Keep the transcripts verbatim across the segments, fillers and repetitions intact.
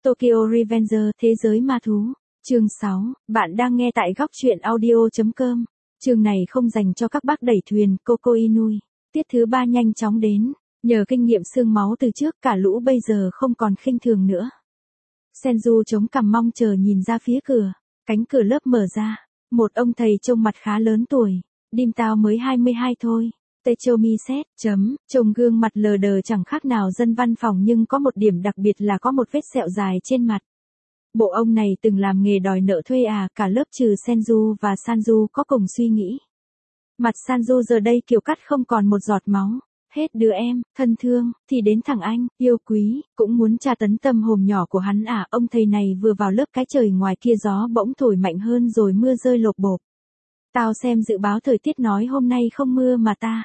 Tokyo Revenger, Thế giới ma thú. Chương sáu, bạn đang nghe tại góc truyện audio chấm com. Chương này không dành cho các bác đẩy thuyền, Coco Inui. Tiết thứ ba nhanh chóng đến. Nhờ kinh nghiệm xương máu từ trước, cả lũ bây giờ không còn khinh thường nữa. Senju chống cằm mong chờ nhìn ra phía cửa. Cánh cửa lớp mở ra. Một ông thầy trông mặt khá lớn tuổi. Dim tao mới hai mươi hai thôi. Techomi xét, chấm, trông gương mặt lờ đờ chẳng khác nào dân văn phòng, nhưng có một điểm đặc biệt là có một vết sẹo dài trên mặt. Bộ ông này từng làm nghề đòi nợ thuê à? Cả lớp trừ Senju và Sanju có cùng suy nghĩ. Mặt Sanju giờ đây kiểu cắt không còn một giọt máu. Hết đứa em, thân thương, thì đến thằng anh, yêu quý, cũng muốn tra tấn tâm hồn nhỏ của hắn à? Ông thầy này vừa vào lớp, cái trời ngoài kia gió bỗng thổi mạnh hơn rồi mưa rơi lộp bộp. Tao xem dự báo thời tiết nói hôm nay không mưa mà ta.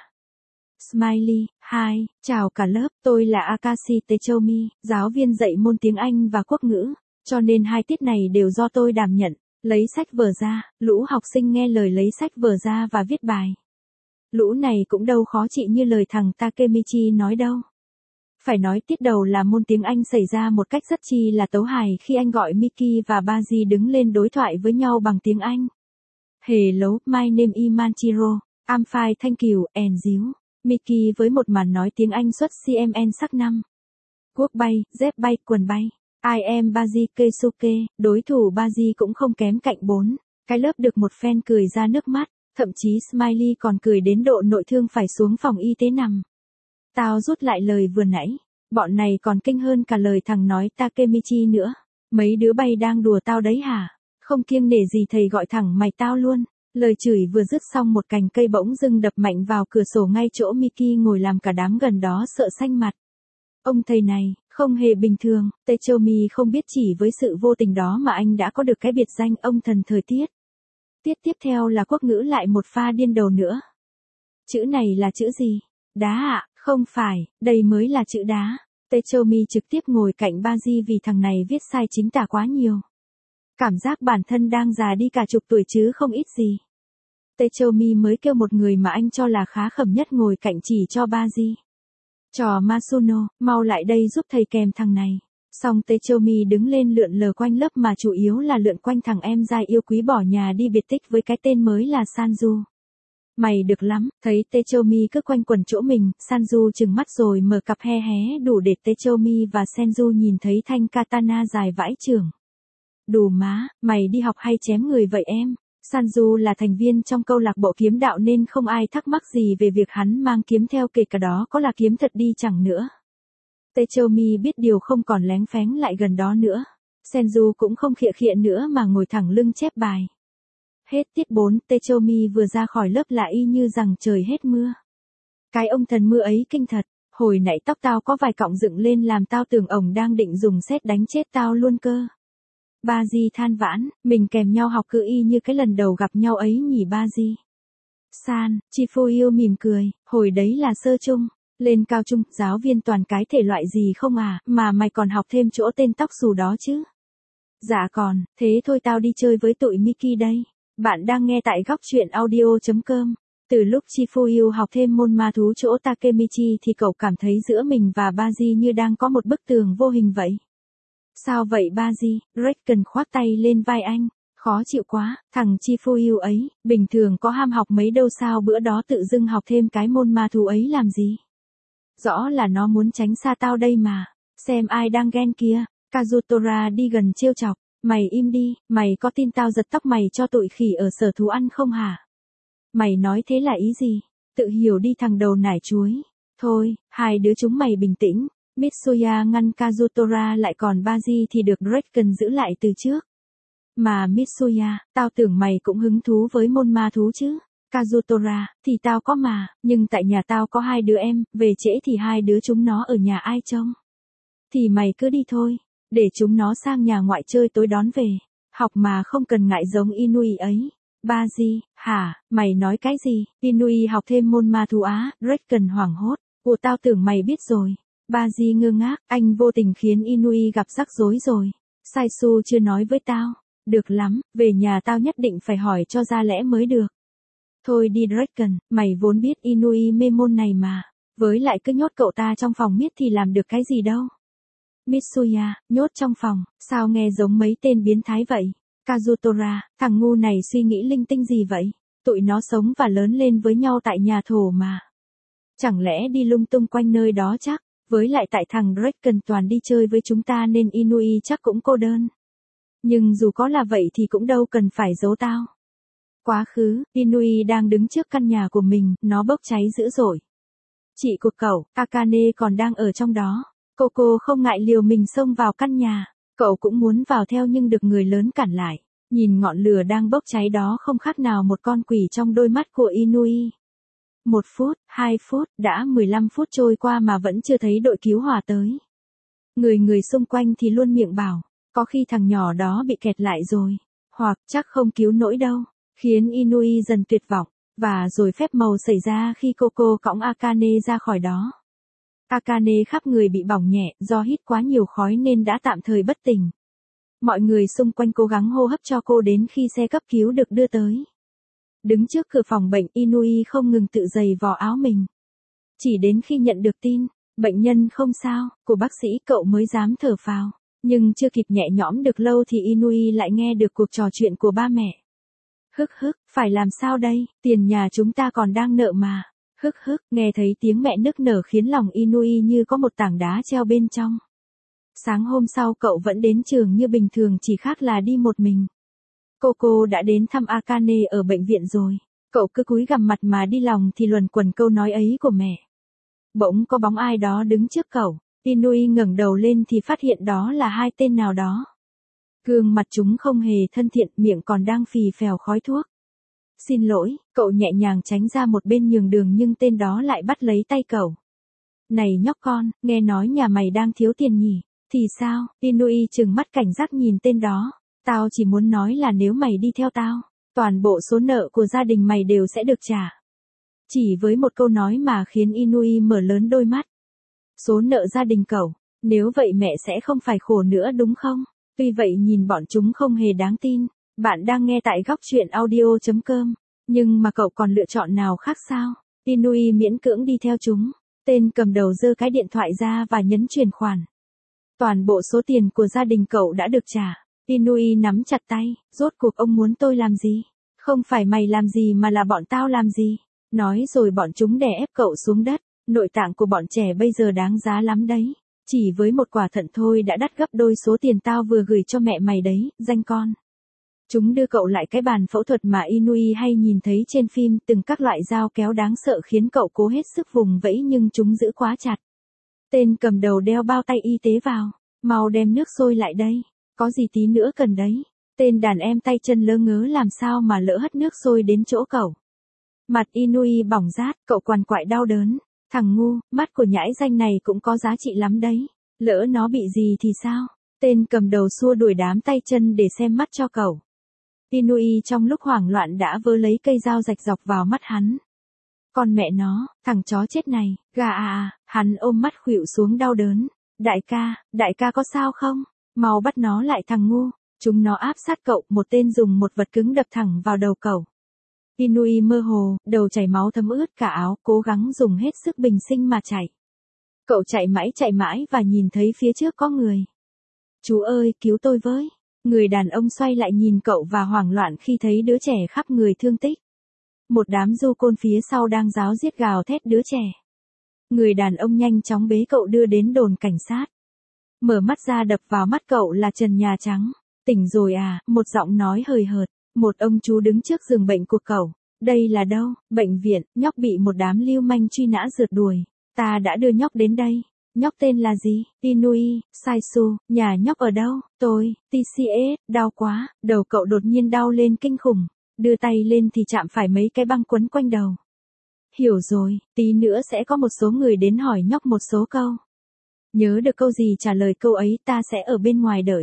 Smiley, hi, chào cả lớp, tôi là Akashi Techomi, giáo viên dạy môn tiếng Anh và quốc ngữ, cho nên hai tiết này đều do tôi đảm nhận. Lấy sách vở ra, lũ học sinh nghe lời lấy sách vở ra và viết bài. Lũ này cũng đâu khó trị như lời thằng Takemichi nói đâu. Phải nói tiết đầu là môn tiếng Anh xảy ra một cách rất chi là tấu hài khi anh gọi Miki và Baji đứng lên đối thoại với nhau bằng tiếng Anh. Hello, my name is Manchiro, I'm fine thank you, and you? Miki với một màn nói tiếng Anh xuất xê em en sắc năm. Quốc bay, dép bay, quần bay. I am Baji Keisuke, đối thủ Baji cũng không kém cạnh bốn. Cái lớp được một fan cười ra nước mắt, thậm chí Smiley còn cười đến độ nội thương phải xuống phòng y tế nằm. Tao rút lại lời vừa nãy, bọn này còn kinh hơn cả lời thằng nói Takemichi nữa. Mấy đứa bay đang đùa tao đấy hả? Không kiêng nể gì thầy gọi thẳng mày tao luôn. Lời chửi vừa dứt xong, một cành cây bỗng dưng đập mạnh vào cửa sổ ngay chỗ Miki ngồi, làm cả đám gần đó sợ xanh mặt. Ông thầy này, không hề bình thường. Techomi không biết chỉ với sự vô tình đó mà anh đã có được cái biệt danh ông thần thời tiết. Tiết tiếp theo là quốc ngữ, lại một pha điên đầu nữa. Chữ này là chữ gì? Đá ạ, à? Không phải, đây mới là chữ đá. Techomi trực tiếp ngồi cạnh Baji vì thằng này viết sai chính tả quá nhiều. Cảm giác bản thân đang già đi cả chục tuổi chứ không ít gì. Techomi mới kêu một người mà anh cho là khá khẩm nhất ngồi cạnh chỉ cho Baji. Trò Masuno, mau lại đây giúp thầy kèm thằng này. Xong Techomi đứng lên lượn lờ quanh lớp, mà chủ yếu là lượn quanh thằng em giai yêu quý bỏ nhà đi biệt tích với cái tên mới là Sanju. Mày được lắm, thấy Techomi cứ quanh quẩn chỗ mình, Sanju trừng mắt rồi mở cặp he hé đủ để Techomi và Senju nhìn thấy thanh katana dài vãi chưởng. Đù má, mày đi học hay chém người vậy em? Sanju là thành viên trong câu lạc bộ kiếm đạo nên không ai thắc mắc gì về việc hắn mang kiếm theo, kể cả đó có là kiếm thật đi chẳng nữa. Techomi biết điều không còn léng phén lại gần đó nữa. Senju cũng không khịa khịa nữa mà ngồi thẳng lưng chép bài. Hết tiết bốn, Techomi vừa ra khỏi lớp là y như rằng trời hết mưa. Cái ông thần mưa ấy kinh thật, hồi nãy tóc tao có vài cọng dựng lên làm tao tưởng ổng đang định dùng sét đánh chết tao luôn cơ. Baji than vãn, mình kèm nhau học cứ y như cái lần đầu gặp nhau ấy nhỉ Baji. San, Chifuyu mỉm cười, hồi đấy là sơ trung, lên cao trung, giáo viên toàn cái thể loại gì không à, mà mày còn học thêm chỗ tên tóc xù đó chứ? Dạ còn, thế thôi tao đi chơi với tụi Miki đây. Bạn đang nghe tại góc truyện audio chấm com. Từ lúc Chifuyu học thêm môn ma thú chỗ Takemichi thì cậu cảm thấy giữa mình và Baji như đang có một bức tường vô hình vậy. Sao vậy Baji? Reckon khoác tay lên vai anh. Khó chịu quá, thằng Chifuyu ấy, bình thường có ham học mấy đâu, sao bữa đó tự dưng học thêm cái môn ma thú ấy làm gì? Rõ là nó muốn tránh xa tao đây mà. Xem ai đang ghen kia. Kazutora đi gần trêu chọc. Mày im đi, mày có tin tao giật tóc mày cho tụi khỉ ở sở thú ăn không hả? Mày nói thế là ý gì? Tự hiểu đi thằng đầu nải chuối. Thôi, hai đứa chúng mày bình tĩnh. Mitsuya ngăn Kazutora lại, còn Baji thì được Draken giữ lại từ trước. Mà Mitsuya, tao tưởng mày cũng hứng thú với môn ma thú chứ. Kazutora, thì tao có mà, nhưng tại nhà tao có hai đứa em, về trễ thì hai đứa chúng nó ở nhà ai trông? Thì mày cứ đi thôi, để chúng nó sang nhà ngoại chơi tối đón về. Học mà không cần ngại giống Inui ấy. Baji, hả, mày nói cái gì? Inui học thêm môn ma thú á? Draken hoảng hốt. Ủa tao tưởng mày biết rồi. Baji ngơ ngác, anh vô tình khiến Inui gặp rắc rối rồi. Saisu chưa nói với tao. Được lắm, về nhà tao nhất định phải hỏi cho ra lẽ mới được. Thôi đi Draken, mày vốn biết Inui mê môn này mà. Với lại cứ nhốt cậu ta trong phòng miết thì làm được cái gì đâu. Mitsuya, nhốt trong phòng, sao nghe giống mấy tên biến thái vậy? Kazutora, thằng ngu này suy nghĩ linh tinh gì vậy? Tụi nó sống và lớn lên với nhau tại nhà thổ mà. Chẳng lẽ đi lung tung quanh nơi đó chắc? Với lại tại thằng Draken toàn đi chơi với chúng ta nên Inui chắc cũng cô đơn. Nhưng dù có là vậy thì cũng đâu cần phải giấu tao. Quá khứ, Inui đang đứng trước căn nhà của mình, nó bốc cháy dữ dội. Chị của cậu, Akane còn đang ở trong đó. Coco không ngại liều mình xông vào căn nhà. Cậu cũng muốn vào theo nhưng được người lớn cản lại. Nhìn ngọn lửa đang bốc cháy đó không khác nào một con quỷ trong đôi mắt của Inui. Một phút, hai phút, đã mười lăm phút trôi qua mà vẫn chưa thấy đội cứu hỏa tới. Người người xung quanh thì luôn miệng bảo, có khi thằng nhỏ đó bị kẹt lại rồi. Hoặc chắc không cứu nổi đâu. Khiến Inui dần tuyệt vọng. Và rồi phép màu xảy ra khi Coco cõng Akane ra khỏi đó. Akane khắp người bị bỏng nhẹ, do hít quá nhiều khói nên đã tạm thời bất tỉnh. Mọi người xung quanh cố gắng hô hấp cho cô đến khi xe cấp cứu được đưa tới. Đứng trước cửa phòng bệnh, Inui không ngừng tự giày vò áo mình. Chỉ đến khi nhận được tin, bệnh nhân không sao, của bác sĩ cậu mới dám thở phào. Nhưng chưa kịp nhẹ nhõm được lâu thì Inui lại nghe được cuộc trò chuyện của ba mẹ. Hức hức, phải làm sao đây, tiền nhà chúng ta còn đang nợ mà. Hức hức, nghe thấy tiếng mẹ nức nở khiến lòng Inui như có một tảng đá treo bên trong. Sáng hôm sau cậu vẫn đến trường như bình thường, chỉ khác là đi một mình. Coco đã đến thăm Akane ở bệnh viện rồi. Cậu cứ cúi gằm mặt mà đi lòng thì luẩn quẩn câu nói ấy của mẹ. Bỗng có bóng ai đó đứng trước cậu. Inui ngẩng đầu lên thì phát hiện đó là hai tên nào đó. Gương mặt chúng không hề thân thiện, miệng còn đang phì phèo khói thuốc. Xin lỗi, cậu nhẹ nhàng tránh ra một bên nhường đường nhưng tên đó lại bắt lấy tay cậu. Này nhóc con, nghe nói nhà mày đang thiếu tiền nhỉ? Thì sao? Inui trừng mắt cảnh giác nhìn tên đó. Tao chỉ muốn nói là nếu mày đi theo tao, toàn bộ số nợ của gia đình mày đều sẽ được trả. Chỉ với một câu nói mà khiến Inui mở lớn đôi mắt. Số nợ gia đình cậu, nếu vậy mẹ sẽ không phải khổ nữa đúng không? Tuy vậy nhìn bọn chúng không hề đáng tin. Bạn đang nghe tại góc truyện audio chấm com. Nhưng mà cậu còn lựa chọn nào khác sao? Inui miễn cưỡng đi theo chúng. Tên cầm đầu giơ cái điện thoại ra và nhấn chuyển khoản. Toàn bộ số tiền của gia đình cậu đã được trả. Inui nắm chặt tay. Rốt cuộc ông muốn tôi làm gì? Không phải mày làm gì mà là bọn tao làm gì? Nói rồi bọn chúng đè ép cậu xuống đất. Nội tạng của bọn trẻ bây giờ đáng giá lắm đấy. Chỉ với một quả thận thôi đã đắt gấp đôi số tiền tao vừa gửi cho mẹ mày đấy, danh con. Chúng đưa cậu lại cái bàn phẫu thuật mà Inui hay nhìn thấy trên phim, từng các loại dao kéo đáng sợ khiến cậu cố hết sức vùng vẫy nhưng chúng giữ quá chặt. Tên cầm đầu đeo bao tay y tế vào. Mau đem nước sôi lại đây. Có gì tí nữa cần đấy. Tên đàn em tay chân lơ ngớ làm sao mà lỡ hất nước sôi đến chỗ cậu. Mặt Inui bỏng rát, cậu quằn quại đau đớn. Thằng ngu, mắt của nhãi danh này cũng có giá trị lắm đấy. Lỡ nó bị gì thì sao? Tên cầm đầu xua đuổi đám tay chân để xem mắt cho cậu. Inui trong lúc hoảng loạn đã vớ lấy cây dao rạch dọc vào mắt hắn. Con mẹ nó, thằng chó chết này, gà à à, hắn ôm mắt khuỵu xuống đau đớn. Đại ca, đại ca có sao không? Mau bắt nó lại thằng ngu. Chúng nó áp sát cậu, một tên dùng một vật cứng đập thẳng vào đầu cậu. Inui mơ hồ, đầu chảy máu thấm ướt cả áo, cố gắng dùng hết sức bình sinh mà chạy. Cậu chạy mãi chạy mãi và nhìn thấy phía trước có người. Chú ơi, cứu tôi với. Người đàn ông xoay lại nhìn cậu và hoảng loạn khi thấy đứa trẻ khắp người thương tích. Một đám du côn phía sau đang ráo riết gào thét đứa trẻ. Người đàn ông nhanh chóng bế cậu đưa đến đồn cảnh sát. Mở mắt ra đập vào mắt cậu là trần nhà trắng. Tỉnh rồi à, một giọng nói hời hợt. Một ông chú đứng trước giường bệnh của cậu. Đây là đâu? Bệnh viện, nhóc bị một đám lưu manh truy nã rượt đuổi. Ta đã đưa nhóc đến đây. Nhóc tên là gì? Inui, Saisu, nhà nhóc ở đâu? Tôi, tê xê ét, đau quá, đầu cậu đột nhiên đau lên kinh khủng. Đưa tay lên thì chạm phải mấy cái băng quấn quanh đầu. Hiểu rồi, tí nữa sẽ có một số người đến hỏi nhóc một số câu. Nhớ được câu gì trả lời câu ấy, ta sẽ ở bên ngoài đợi.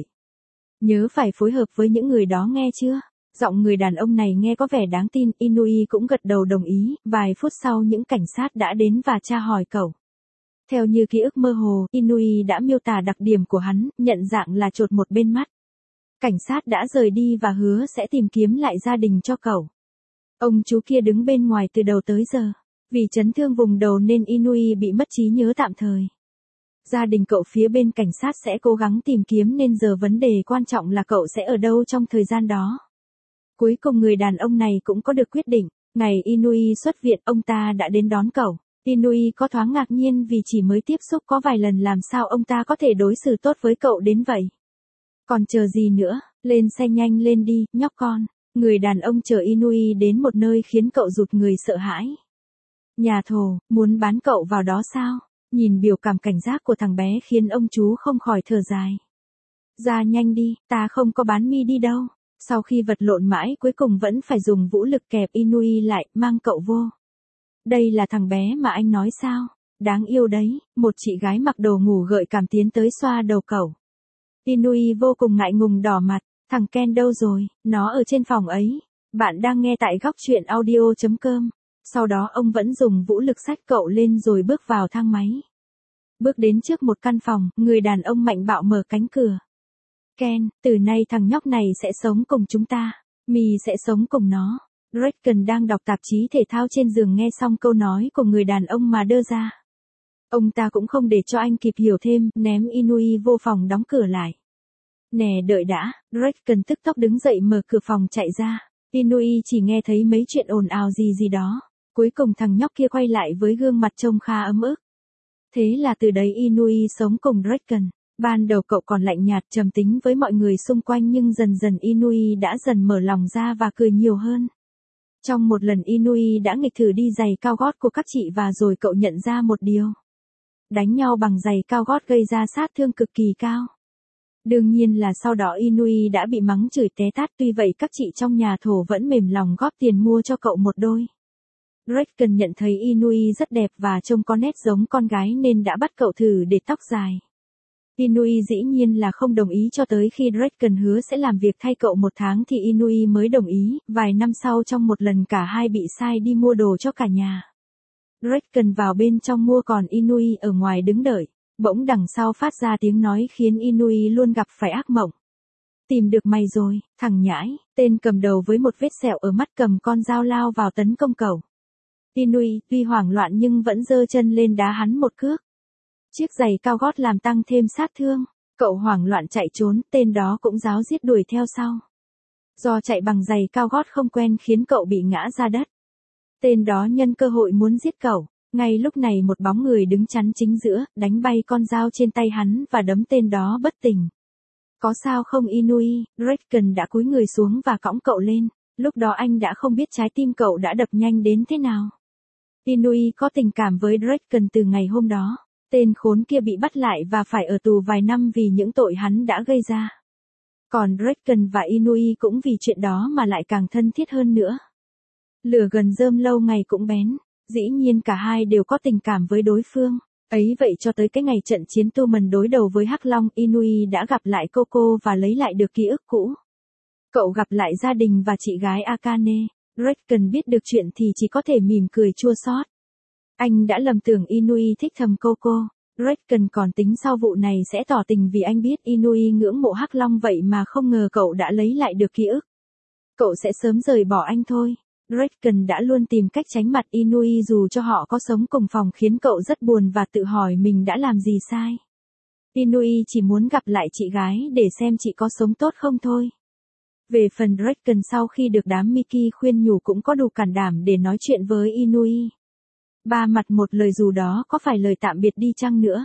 Nhớ phải phối hợp với những người đó nghe chưa? Giọng người đàn ông này nghe có vẻ đáng tin, Inui cũng gật đầu đồng ý, vài phút sau những cảnh sát đã đến và tra hỏi cậu. Theo như ký ức mơ hồ, Inui đã miêu tả đặc điểm của hắn, nhận dạng là chột một bên mắt. Cảnh sát đã rời đi và hứa sẽ tìm kiếm lại gia đình cho cậu. Ông chú kia đứng bên ngoài từ đầu tới giờ. Vì chấn thương vùng đầu nên Inui bị mất trí nhớ tạm thời. Gia đình cậu phía bên cảnh sát sẽ cố gắng tìm kiếm nên giờ vấn đề quan trọng là cậu sẽ ở đâu trong thời gian đó. Cuối cùng người đàn ông này cũng có được quyết định. Ngày Inui xuất viện ông ta đã đến đón cậu. Inui có thoáng ngạc nhiên vì chỉ mới tiếp xúc có vài lần làm sao ông ta có thể đối xử tốt với cậu đến vậy. Còn chờ gì nữa, lên xe nhanh lên đi, nhóc con. Người đàn ông chở Inui đến một nơi khiến cậu rụt người sợ hãi. Nhà thổ, muốn bán cậu vào đó sao? Nhìn biểu cảm cảnh giác của thằng bé khiến ông chú không khỏi thở dài. Ra nhanh đi, ta không có bán mi đi đâu. Sau khi vật lộn mãi cuối cùng vẫn phải dùng vũ lực kẹp Inui lại, mang cậu vô. Đây là thằng bé mà anh nói sao? Đáng yêu đấy, một chị gái mặc đồ ngủ gợi cảm tiến tới xoa đầu cậu. Inui vô cùng ngại ngùng đỏ mặt, thằng Ken đâu rồi, nó ở trên phòng ấy. Bạn đang nghe tại góc truyện audio chấm com. Sau đó ông vẫn dùng vũ lực xách cậu lên rồi bước vào thang máy. Bước đến trước một căn phòng, người đàn ông mạnh bạo mở cánh cửa. Ken, từ nay thằng nhóc này sẽ sống cùng chúng ta. Mì sẽ sống cùng nó. Regan đang đọc tạp chí thể thao trên giường nghe xong câu nói của người đàn ông mà đưa ra. Ông ta cũng không để cho anh kịp hiểu thêm, ném Inui vô phòng đóng cửa lại. Nè đợi đã, Regan tức tốc đứng dậy mở cửa phòng chạy ra. Inui chỉ nghe thấy mấy chuyện ồn ào gì gì đó. Cuối cùng thằng nhóc kia quay lại với gương mặt trông khá ấm ức. Thế là từ đấy Inui sống cùng Regan. Ban đầu cậu còn lạnh nhạt trầm tính với mọi người xung quanh nhưng dần dần Inui đã dần mở lòng ra và cười nhiều hơn. Trong một lần Inui đã nghịch thử đi giày cao gót của các chị và rồi cậu nhận ra một điều. Đánh nhau bằng giày cao gót gây ra sát thương cực kỳ cao. Đương nhiên là sau đó Inui đã bị mắng chửi té tát, tuy vậy các chị trong nhà thổ vẫn mềm lòng góp tiền mua cho cậu một đôi. Regan nhận thấy Inui rất đẹp và trông có nét giống con gái nên đã bắt cậu thử để tóc dài. Inui dĩ nhiên là không đồng ý cho tới khi Regan hứa sẽ làm việc thay cậu một tháng thì Inui mới đồng ý. Vài năm sau trong một lần cả hai bị sai đi mua đồ cho cả nhà. Regan vào bên trong mua còn Inui ở ngoài đứng đợi. Bỗng đằng sau phát ra tiếng nói khiến Inui luôn gặp phải ác mộng. Tìm được mày rồi, thằng nhãi, tên cầm đầu với một vết sẹo ở mắt cầm con dao lao vào tấn công cậu. Inui tuy hoảng loạn nhưng vẫn giơ chân lên đá hắn một cước. Chiếc giày cao gót làm tăng thêm sát thương. Cậu hoảng loạn chạy trốn, tên đó cũng ráo riết đuổi theo sau. Do chạy bằng giày cao gót không quen khiến cậu bị ngã ra đất. Tên đó nhân cơ hội muốn giết cậu. Ngay lúc này một bóng người đứng chắn chính giữa, đánh bay con dao trên tay hắn và đấm tên đó bất tỉnh. Có sao không Inui? Regan đã cúi người xuống và cõng cậu lên. Lúc đó anh đã không biết trái tim cậu đã đập nhanh đến thế nào. Inui có tình cảm với Regan từ ngày hôm đó. Tên khốn kia bị bắt lại và phải ở tù vài năm vì những tội hắn đã gây ra. Còn Regan và Inui cũng vì chuyện đó mà lại càng thân thiết hơn nữa. Lửa gần rơm lâu ngày cũng bén. Dĩ nhiên cả hai đều có tình cảm với đối phương. Ấy vậy cho tới cái ngày trận chiến Tumen đối đầu với Hắc Long, Inui đã gặp lại Coco và lấy lại được ký ức cũ. Cậu gặp lại gia đình và chị gái Akane. Regan biết được chuyện thì chỉ có thể mỉm cười chua xót. Anh đã lầm tưởng Inui thích thầm Coco. Regan còn tính sau vụ này sẽ tỏ tình vì anh biết Inui ngưỡng mộ Hắc Long vậy mà không ngờ cậu đã lấy lại được ký ức. Cậu sẽ sớm rời bỏ anh thôi. Regan đã luôn tìm cách tránh mặt Inui dù cho họ có sống cùng phòng khiến cậu rất buồn và tự hỏi mình đã làm gì sai. Inui chỉ muốn gặp lại chị gái để xem chị có sống tốt không thôi. Về phần Regan sau khi được đám Miki khuyên nhủ cũng có đủ can đảm để nói chuyện với Inui. Ba mặt một lời dù đó có phải lời tạm biệt đi chăng nữa.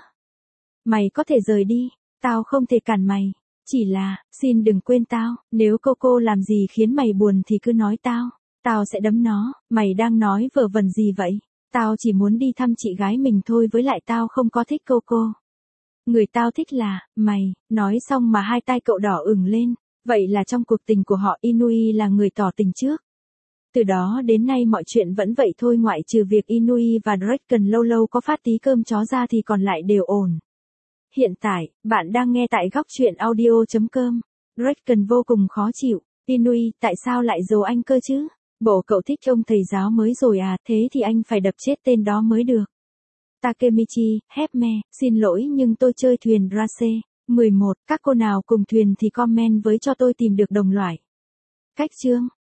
Mày có thể rời đi, tao không thể cản mày. Chỉ là, xin đừng quên tao, nếu Coco làm gì khiến mày buồn thì cứ nói tao. Tao sẽ đấm nó, mày đang nói vớ vẩn gì vậy? Tao chỉ muốn đi thăm chị gái mình thôi với lại tao không có thích Coco. Người tao thích là, mày, nói xong mà hai tay cậu đỏ ửng lên. Vậy là trong cuộc tình của họ Inui là người tỏ tình trước. Từ đó đến nay mọi chuyện vẫn vậy thôi ngoại trừ việc Inui và Regan lâu lâu có phát tí cơm chó ra thì còn lại đều ổn. Hiện tại, bạn đang nghe tại góc truyện audio chấm com. Regan vô cùng khó chịu. Inui, tại sao lại giấu anh cơ chứ? Bộ cậu thích ông thầy giáo mới rồi à, thế thì anh phải đập chết tên đó mới được. Takemichi, Hepme, xin lỗi nhưng tôi chơi thuyền Rase. mười một, các cô nào cùng thuyền thì comment với cho tôi tìm được đồng loại. Cách chương.